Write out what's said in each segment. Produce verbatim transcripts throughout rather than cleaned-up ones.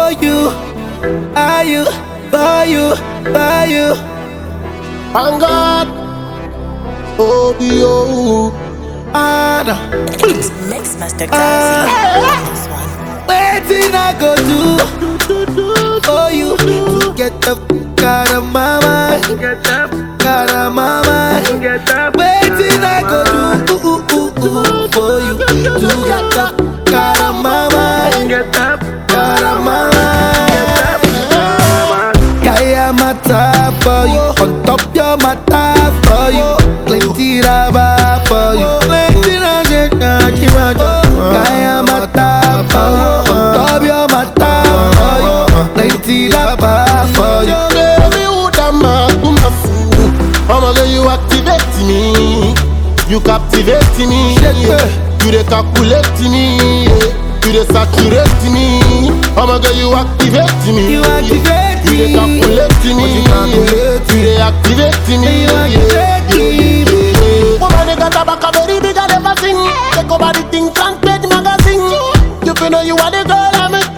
for you, are you, for you, for you. And God, oh, be oh, Anna, Mix Master Gazi on this one. waiting I go do for you to get the fuck out of my mind, out of my mind. Waiting I go do for you to get the fuck out of my mind, out of my mind. Kaya mata for you, on top your mata for you, plenty raba for you, plenty raba for you. Kaya mata for you, on top your mata for you, plenty raba for you. baby, who da ma, who ma fool? I'ma get you activate me, you captivate me, you dey calculate me, you dey saturate me. I'ma get you activate me, You activate you dey me, calculate me, you calculate you dey activate me. you activate me. Woman, they got a back a very big and never sing. Take over the thing, front page magazine. You feel know you are the girl I'm a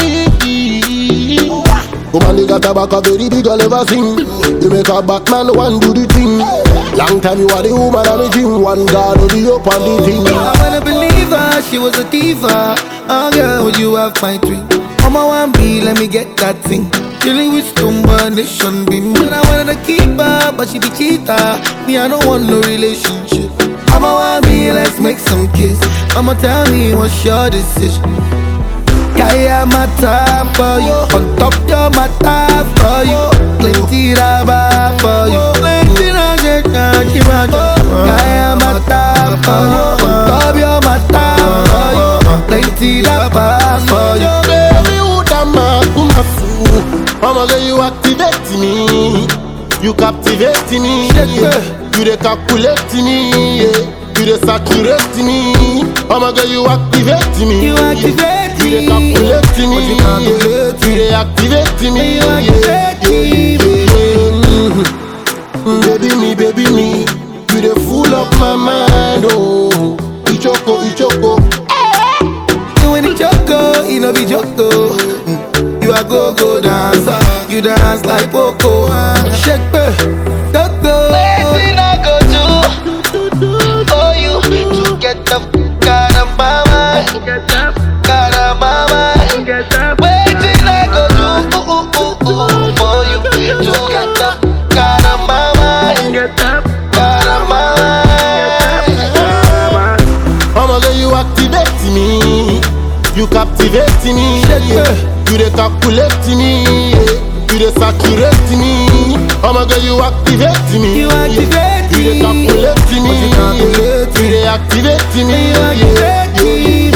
tea. Woman, they got a back a very big and never sing. You make a Batman one do the thing. Long time you are the woman on the gym. One God will be up on the thing. I wanna believe her, she was a diva. Oh girl, would you have my dream? On my one B, let me get that thing. Dealing with combination beam. But I wanted to keep her, but she be cheater. Me, I don't want no relationship. I'm a one B, let's make some kiss. I'ma tell me what's your decision. Kaya mata for you, on top your mata for you, plenty raba for you, plenty raba for you. Kaya mata for you, on top your mata for you, plenty raba for you. Baby, who da ma, who ma fool? I'ma get you activate me, you captivate me, you dey calculate me, you dey saturate me. I'ma get you activate me, You activate you dey me, calculate me, you calculate you dey activate me. you activate me. Mhm. Baby me, baby me, you dey full up my mind, oh. Ichoko, Ichoko. You ain't a choco, you know be choco. You a go-go dancer, you dance like Poco. Shake me, go-go. Waiting I go do for you to get the fuck out of my mind, out of my mind. Waiting I go do for you to get the fuck out of my mind, out of my mind. I'ma get you activate me, you captivate me, you dey calculate me, you dey saturate me. I'ma get you activate me, You activate you dey me, calculate me, you calculate you dey activate me. you activate me.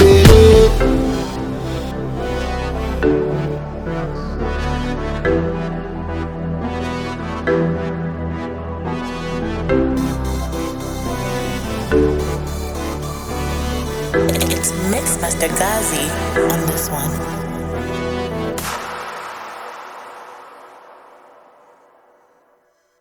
It's Mix Master Gazi on this one.